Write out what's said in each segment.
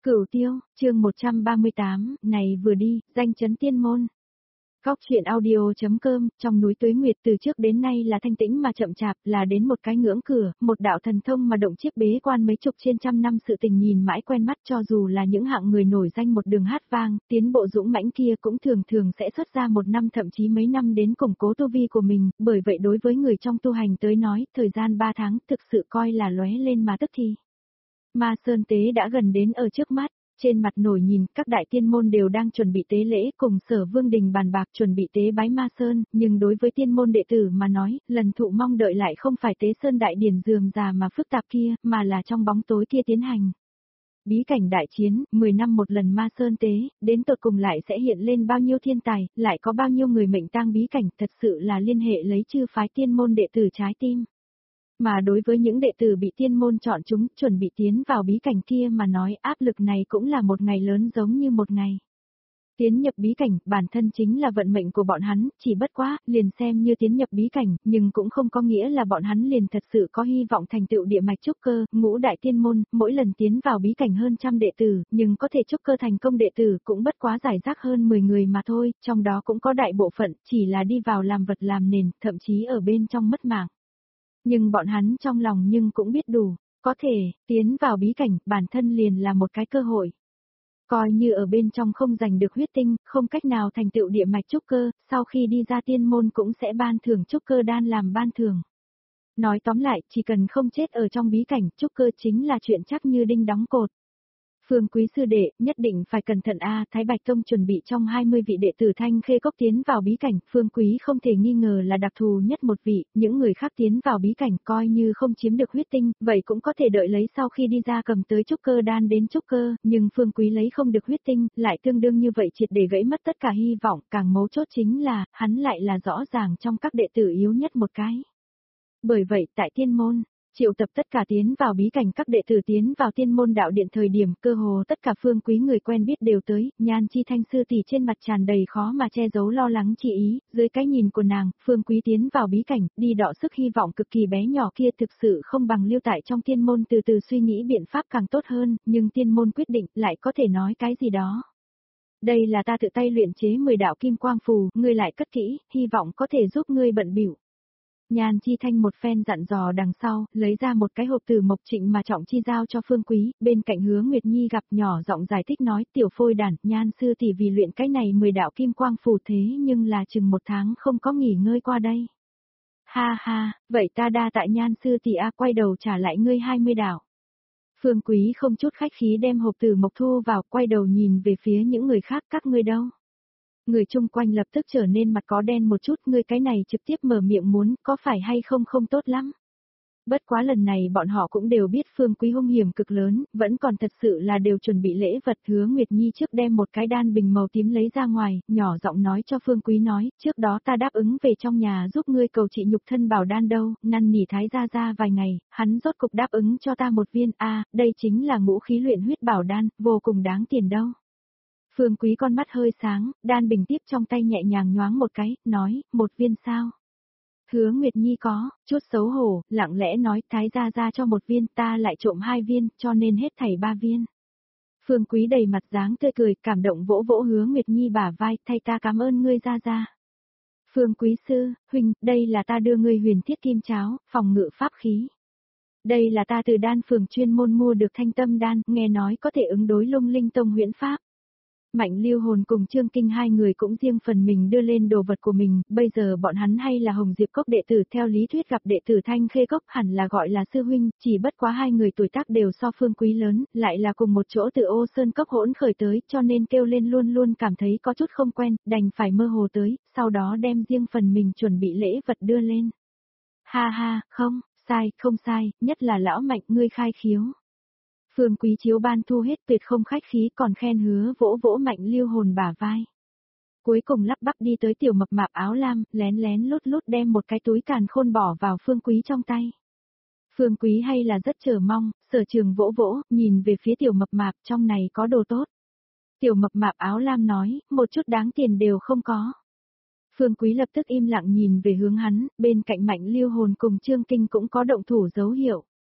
Cửu Tiêu, chương 138, này vừa đi, danh chấn tiên môn. Góc chuyện audio.com, trong núi Tuế Nguyệt từ trước đến nay là thanh tĩnh mà chậm chạp, là đến một cái ngưỡng cửa, một đạo thần thông mà động chiếc bế quan mấy chục trên trăm năm sự tình nhìn mãi quen mắt, cho dù là những hạng người nổi danh một đường hát vang, tiến bộ dũng mãnh kia cũng thường thường sẽ xuất ra một năm thậm chí mấy năm đến củng cố tu vi của mình, bởi vậy đối với người trong tu hành tới nói, thời gian 3 tháng thực sự coi là lóe lên mà tức thì. Ma Sơn Tế đã gần đến ở trước mắt, trên mặt nổi nhìn các đại tiên môn đều đang chuẩn bị tế lễ cùng Sở Vương Đình bàn bạc chuẩn bị tế bái Ma Sơn, nhưng đối với tiên môn đệ tử mà nói, lần thụ mong đợi lại không phải tế Sơn đại điển rườm rà mà phức tạp kia, mà là trong bóng tối kia tiến hành. Bí cảnh đại chiến, 10 năm một lần Ma Sơn Tế, đến tột cùng lại sẽ hiện lên bao nhiêu thiên tài, lại có bao nhiêu người mệnh tang bí cảnh, thật sự là liên hệ lấy chư phái tiên môn đệ tử trái tim. Mà đối với những đệ tử bị tiên môn chọn chúng chuẩn bị tiến vào bí cảnh kia mà nói áp lực này cũng là một ngày lớn giống như một ngày. Tiến nhập bí cảnh, bản thân chính là vận mệnh của bọn hắn, chỉ bất quá, liền xem như tiến nhập bí cảnh, nhưng cũng không có nghĩa là bọn hắn liền thật sự có hy vọng thành tựu địa mạch trúc cơ, ngũ đại tiên môn, mỗi lần tiến vào bí cảnh hơn trăm đệ tử, nhưng có thể trúc cơ thành công đệ tử cũng bất quá giải rác hơn 10 người mà thôi, trong đó cũng có đại bộ phận, chỉ là đi vào làm vật làm nền, thậm chí ở bên trong mất mạng. Nhưng bọn hắn trong lòng nhưng cũng biết đủ, có thể, tiến vào bí cảnh, bản thân liền là một cái cơ hội. Coi như ở bên trong không giành được huyết tinh, không cách nào thành tựu địa mạch trúc cơ, sau khi đi ra tiên môn cũng sẽ ban thưởng trúc cơ đan làm ban thưởng. Nói tóm lại, chỉ cần không chết ở trong bí cảnh, trúc cơ chính là chuyện chắc như đinh đóng cột. Phương Quý sư đệ, nhất định phải cẩn thận a, Thái Bạch Tông chuẩn bị trong 20 vị đệ tử Thanh Khê Cốc tiến vào bí cảnh, Phương Quý không thể nghi ngờ là đặc thù nhất một vị, những người khác tiến vào bí cảnh coi như không chiếm được huyết tinh, vậy cũng có thể đợi lấy sau khi đi ra cầm tới trúc cơ đan đến trúc cơ, nhưng Phương Quý lấy không được huyết tinh, lại tương đương như vậy triệt để gãy mất tất cả hy vọng, càng mấu chốt chính là, hắn lại là rõ ràng trong các đệ tử yếu nhất một cái. Bởi vậy, tại tiên môn, triệu tập tất cả tiến vào bí cảnh các đệ tử tiến vào tiên môn đạo điện thời điểm cơ hồ tất cả Phương Quý người quen biết đều tới, Nhan Chi Thanh sư tỷ trên mặt tràn đầy khó mà che giấu lo lắng chi ý, dưới cái nhìn của nàng, Phương Quý tiến vào bí cảnh, đi đọ sức hy vọng cực kỳ bé nhỏ kia thực sự không bằng lưu tại trong tiên môn từ từ suy nghĩ biện pháp càng tốt hơn, nhưng tiên môn quyết định lại có thể nói cái gì đó. Đây là ta tự tay luyện chế 10 đạo kim quang phù, ngươi lại cất kỹ, hy vọng có thể giúp ngươi bận bịu. Nhan Chi Thanh một phen dặn dò đằng sau, lấy ra một cái hộp từ Mộc Trịnh mà trọng chi giao cho Phương Quý, bên cạnh Hứa Nguyệt Nhi gặp nhỏ giọng giải thích nói tiểu phôi đản, Nhan sư tỷ vì luyện cái này 10 đạo kim quang phù thế nhưng là chừng 1 tháng không có nghỉ ngơi qua đây. Ha ha, vậy ta đa tại Nhan sư tỷ a, quay đầu trả lại ngươi 20 đạo. Phương Quý không chút khách khí đem hộp từ Mộc thu vào, quay đầu nhìn về phía những người khác, các ngươi đâu? Người chung quanh lập tức trở nên mặt có đen một chút, ngươi cái này trực tiếp mở miệng muốn, có phải hay không không tốt lắm. Bất quá lần này bọn họ cũng đều biết Phương Quý hung hiểm cực lớn, vẫn còn thật sự là đều chuẩn bị lễ vật. Hứa Nguyệt Nhi trước đem một cái đan bình màu tím lấy ra ngoài, nhỏ giọng nói cho Phương Quý nói, trước đó ta đáp ứng về trong nhà giúp ngươi cầu trị nhục thân bảo đan đâu, năn nỉ Thái gia ra vài ngày, hắn rốt cục đáp ứng cho ta một viên, đây chính là ngũ khí luyện huyết bảo đan, vô cùng đáng tiền đâu. Phương Quý con mắt hơi sáng, đan bình tiếp trong tay nhẹ nhàng nhoáng một cái, nói, 1 viên sao? Hứa Nguyệt Nhi có, chút xấu hổ, lặng lẽ nói, Thái gia ra cho 1 viên, ta lại trộm 2 viên, cho nên hết thảy 3 viên. Phương Quý đầy mặt dáng tươi cười, cảm động vỗ vỗ Hứa Nguyệt Nhi bả vai, thay ta cảm ơn ngươi gia gia. Phương Quý sư, huynh, đây là ta đưa ngươi huyền thiết kim cháo, phòng ngự pháp khí. Đây là ta từ đan phường chuyên môn mua được thanh tâm đan, nghe nói có thể ứng đối Lung Linh Tông huyễn pháp. Mạnh Lưu Hồn cùng Trương Kinh hai người cũng riêng phần mình đưa lên đồ vật của mình, bây giờ bọn hắn hay là Hồng Diệp Cốc đệ tử theo lý thuyết gặp đệ tử Thanh Khê Cốc hẳn là gọi là sư huynh, chỉ bất quá hai người tuổi tác đều so Phương Quý lớn, lại là cùng một chỗ từ Ô Sơn Cốc hỗn khởi tới, cho nên kêu lên luôn luôn cảm thấy có chút không quen, đành phải mơ hồ tới, sau đó đem riêng phần mình chuẩn bị lễ vật đưa lên. Ha ha, không sai, nhất là lão Mạnh ngươi khai khiếu. Phương Quý chiếu ban thu hết tuyệt không khách khí còn khen hứa vỗ vỗ Mạnh Lưu Hồn bả vai. Cuối cùng lắp bắp đi tới tiểu mập mạp áo lam, lén lén lút lút đem một cái túi càn khôn bỏ vào Phương Quý trong tay. Phương Quý hay là rất chờ mong, Sở Trường vỗ vỗ, nhìn về phía tiểu mập mạp trong này có đồ tốt. Tiểu mập mạp áo lam nói, một chút đáng tiền đều không có. Phương Quý lập tức im lặng nhìn về hướng hắn, bên cạnh Mạnh Lưu Hồn cùng Trương Kinh cũng có động thủ dấu hiệu.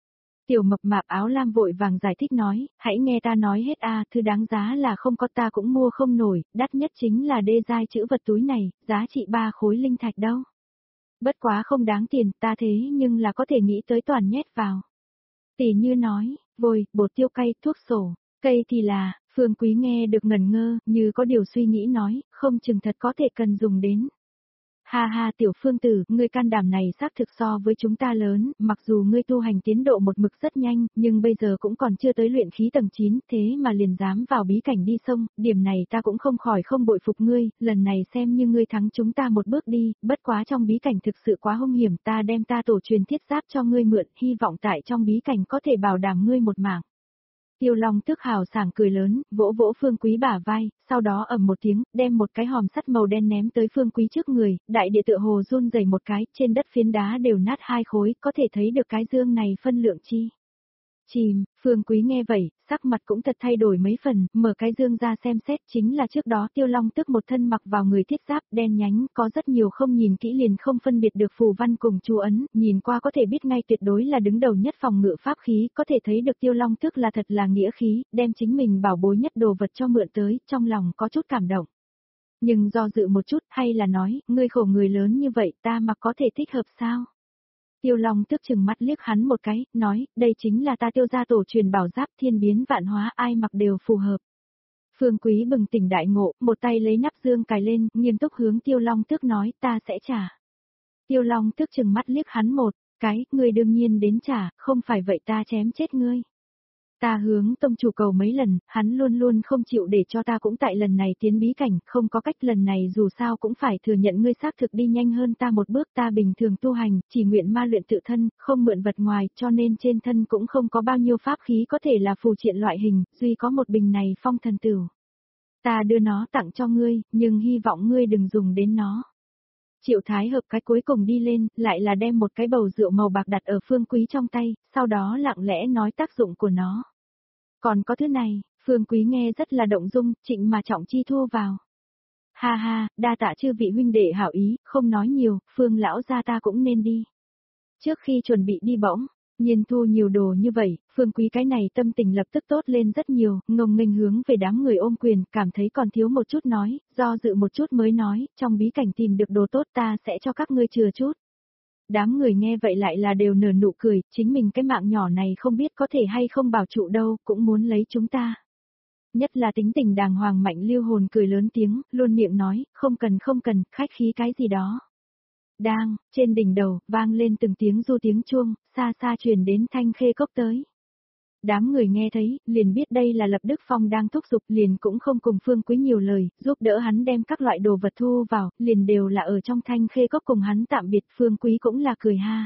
Tiểu mập mạp áo lam vội vàng giải thích nói, hãy nghe ta nói hết thứ đáng giá là không có ta cũng mua không nổi, đắt nhất chính là đê giai chữ vật túi này, giá trị 3 khối linh thạch đâu. Bất quá không đáng tiền, ta thế nhưng là có thể nghĩ tới toàn nhét vào. Tỷ như nói, vôi, bột tiêu cay, thuốc sổ, cây thì là, Phương Quý nghe được ngẩn ngơ, như có điều suy nghĩ nói, không chừng thật có thể cần dùng đến. Ha ha tiểu Phương tử, ngươi can đảm này xác thực so với chúng ta lớn, mặc dù ngươi tu hành tiến độ một mực rất nhanh, nhưng bây giờ cũng còn chưa tới luyện khí tầng 9, thế mà liền dám vào bí cảnh đi sông, điểm này ta cũng không khỏi không bội phục ngươi, lần này xem như ngươi thắng chúng ta một bước đi, bất quá trong bí cảnh thực sự quá hung hiểm, ta đem ta tổ truyền thiết giáp cho ngươi mượn, hy vọng tại trong bí cảnh có thể bảo đảm ngươi một mạng. Tiêu Long Tước hào sảng cười lớn, vỗ vỗ Phương Quý bả vai, sau đó ầm một tiếng, đem một cái hòm sắt màu đen ném tới Phương Quý trước người, đại địa tựa hồ run rẩy một cái, trên đất phiến đá đều nát 2 khối, có thể thấy được cái dương này phân lượng chi. Chìm, Phương Quý nghe vậy, sắc mặt cũng thật thay đổi mấy phần, mở cái dương ra xem xét, chính là trước đó Tiêu Long Tước một thân mặc vào người thiết giáp đen nhánh, có rất nhiều không nhìn kỹ liền không phân biệt được phù văn cùng chú ấn, nhìn qua có thể biết ngay tuyệt đối là đứng đầu nhất phòng ngự pháp khí, có thể thấy được Tiêu Long Tước là thật là nghĩa khí, đem chính mình bảo bối nhất đồ vật cho mượn tới, trong lòng có chút cảm động. Nhưng do dự một chút, hay là nói, ngươi khổ người lớn như vậy ta mặc có thể thích hợp sao? Tiêu Long Tước chừng mắt liếc hắn một cái, nói, đây chính là ta Tiêu gia tổ truyền bảo giáp thiên biến vạn hóa, ai mặc đều phù hợp. Phương Quý bừng tỉnh đại ngộ, một tay lấy nắp dương cài lên, nghiêm túc hướng Tiêu Long Tước nói, ta sẽ trả. Tiêu Long Tước chừng mắt liếc hắn một cái, ngươi đương nhiên đến trả, không phải vậy ta chém chết ngươi. Ta hướng tông chủ cầu mấy lần, hắn luôn luôn không chịu để cho ta cũng tại lần này tiến bí cảnh, không có cách lần này dù sao cũng phải thừa nhận ngươi xác thực đi nhanh hơn ta một bước, ta bình thường tu hành, chỉ nguyện ma luyện tự thân, không mượn vật ngoài, cho nên trên thân cũng không có bao nhiêu pháp khí có thể là phù triện loại hình, duy có một bình này phong thần tửu. Ta đưa nó tặng cho ngươi, nhưng hy vọng ngươi đừng dùng đến nó. Triệu Thái Hợp cái cuối cùng đi lên, lại là đem một cái bầu rượu màu bạc đặt ở Phương Quý trong tay, sau đó lặng lẽ nói tác dụng của nó. Còn có thứ này, Phương Quý nghe rất là động dung, trịnh mà trọng chi thu vào. Ha ha, đa tạ chư vị huynh đệ hảo ý, không nói nhiều, Phương lão gia ta cũng nên đi. Trước khi chuẩn bị đi bỗng, nhiên thu nhiều đồ như vậy, Phương Quý cái này tâm tình lập tức tốt lên rất nhiều, ngông nghênh hướng về đám người ôm quyền, cảm thấy còn thiếu một chút nói, do dự một chút mới nói, trong bí cảnh tìm được đồ tốt ta sẽ cho các ngươi chừa chút. Đám người nghe vậy lại là đều nở nụ cười, chính mình cái mạng nhỏ này không biết có thể hay không bảo trụ đâu, cũng muốn lấy chúng ta. Nhất là tính tình đàng hoàng Mạnh Lưu Hồn cười lớn tiếng, luôn miệng nói, không cần, khách khí cái gì đó. Đang, trên đỉnh đầu, vang lên từng tiếng du tiếng chuông, xa xa truyền đến Thanh Khê Cốc tới. Đám người nghe thấy, liền biết đây là Lập Đức Phong đang thúc giục, liền cũng không cùng Phương Quý nhiều lời, giúp đỡ hắn đem các loại đồ vật thu vào, liền đều là ở trong Thanh Khê Cốc cùng hắn tạm biệt, Phương Quý cũng là cười ha.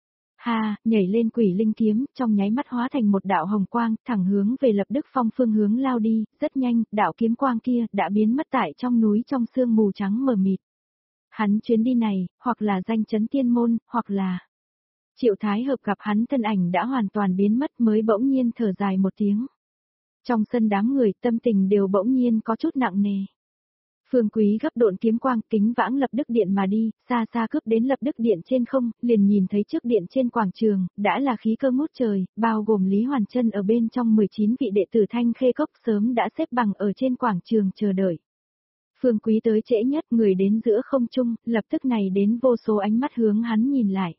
Ha, nhảy lên quỷ linh kiếm, trong nháy mắt hóa thành một đạo hồng quang, thẳng hướng về Lập Đức Phong phương hướng lao đi, rất nhanh, đạo kiếm quang kia đã biến mất tại trong núi trong sương mù trắng mờ mịt. Hắn chuyến đi này, hoặc là danh chấn tiên môn, hoặc là Triệu Thái Hợp gặp hắn thân ảnh đã hoàn toàn biến mất mới bỗng nhiên thở dài một tiếng. Trong sân đám người tâm tình đều bỗng nhiên có chút nặng nề. Phương Quý gấp độn kiếm quang kính vãng Lập Đức Điện mà đi, xa xa cướp đến Lập Đức Điện trên không, liền nhìn thấy trước điện trên quảng trường, đã là khí cơ ngút trời, bao gồm Lý Hoàn Chân ở bên trong 19 vị đệ tử Thanh Khê Cốc sớm đã xếp bằng ở trên quảng trường chờ đợi. Phương Quý tới trễ nhất, người đến giữa không trung, lập tức này đến vô số ánh mắt hướng hắn nhìn lại.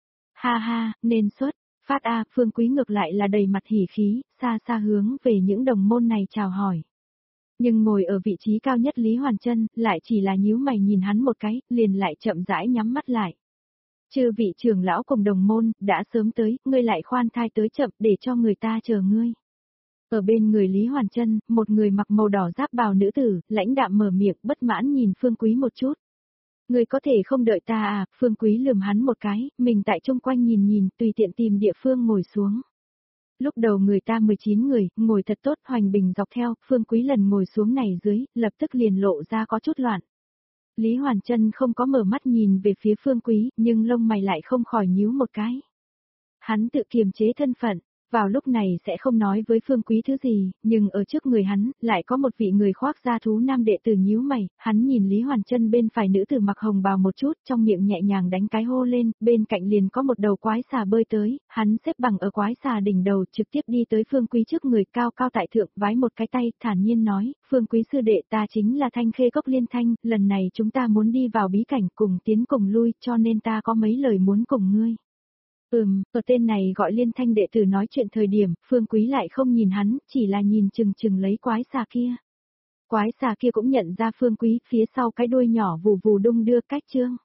Ha ha, nên xuất, phát Phương Quý ngược lại là đầy mặt hỉ khí, xa xa hướng về những đồng môn này chào hỏi. Nhưng ngồi ở vị trí cao nhất Lý Hoàn Chân, lại chỉ là nhíu mày nhìn hắn một cái, liền lại chậm rãi nhắm mắt lại. Chư vị trưởng lão cùng đồng môn, đã sớm tới, ngươi lại khoan thai tới chậm để cho người ta chờ ngươi. Ở bên người Lý Hoàn Chân, một người mặc màu đỏ giáp bào nữ tử, lãnh đạm mở miệng, bất mãn nhìn Phương Quý một chút. Người có thể không đợi ta Phương Quý lườm hắn một cái, mình tại chung quanh nhìn nhìn, tùy tiện tìm địa phương ngồi xuống. Lúc đầu người ta 19 người, ngồi thật tốt, hoành bình dọc theo, Phương Quý lần ngồi xuống này dưới, lập tức liền lộ ra có chút loạn. Lý Hoàn Chân không có mở mắt nhìn về phía Phương Quý, nhưng lông mày lại không khỏi nhíu một cái. Hắn tự kiềm chế thân phận, Vào lúc này sẽ không nói với Phương Quý thứ gì, nhưng ở trước người hắn, lại có một vị người khoác da thú nam đệ tử nhíu mày, hắn nhìn Lý Hoàn Chân bên phải nữ tử mặc hồng bào một chút, trong miệng nhẹ nhàng đánh cái hô lên, bên cạnh liền có một đầu quái xà bơi tới, hắn xếp bằng ở quái xà đỉnh đầu trực tiếp đi tới Phương Quý trước người cao cao tại thượng, vái một cái tay, thản nhiên nói, Phương Quý sư đệ ta chính là Thanh Khê Cốc Liên Thanh, lần này chúng ta muốn đi vào bí cảnh cùng tiến cùng lui, cho nên ta có mấy lời muốn cùng ngươi. Ở tên này gọi Liên Thanh đệ tử nói chuyện thời điểm, Phương Quý lại không nhìn hắn, chỉ là nhìn chừng chừng lấy quái xà kia. Quái xà kia cũng nhận ra Phương Quý, phía sau cái đuôi nhỏ vù vù đung đưa cách chương.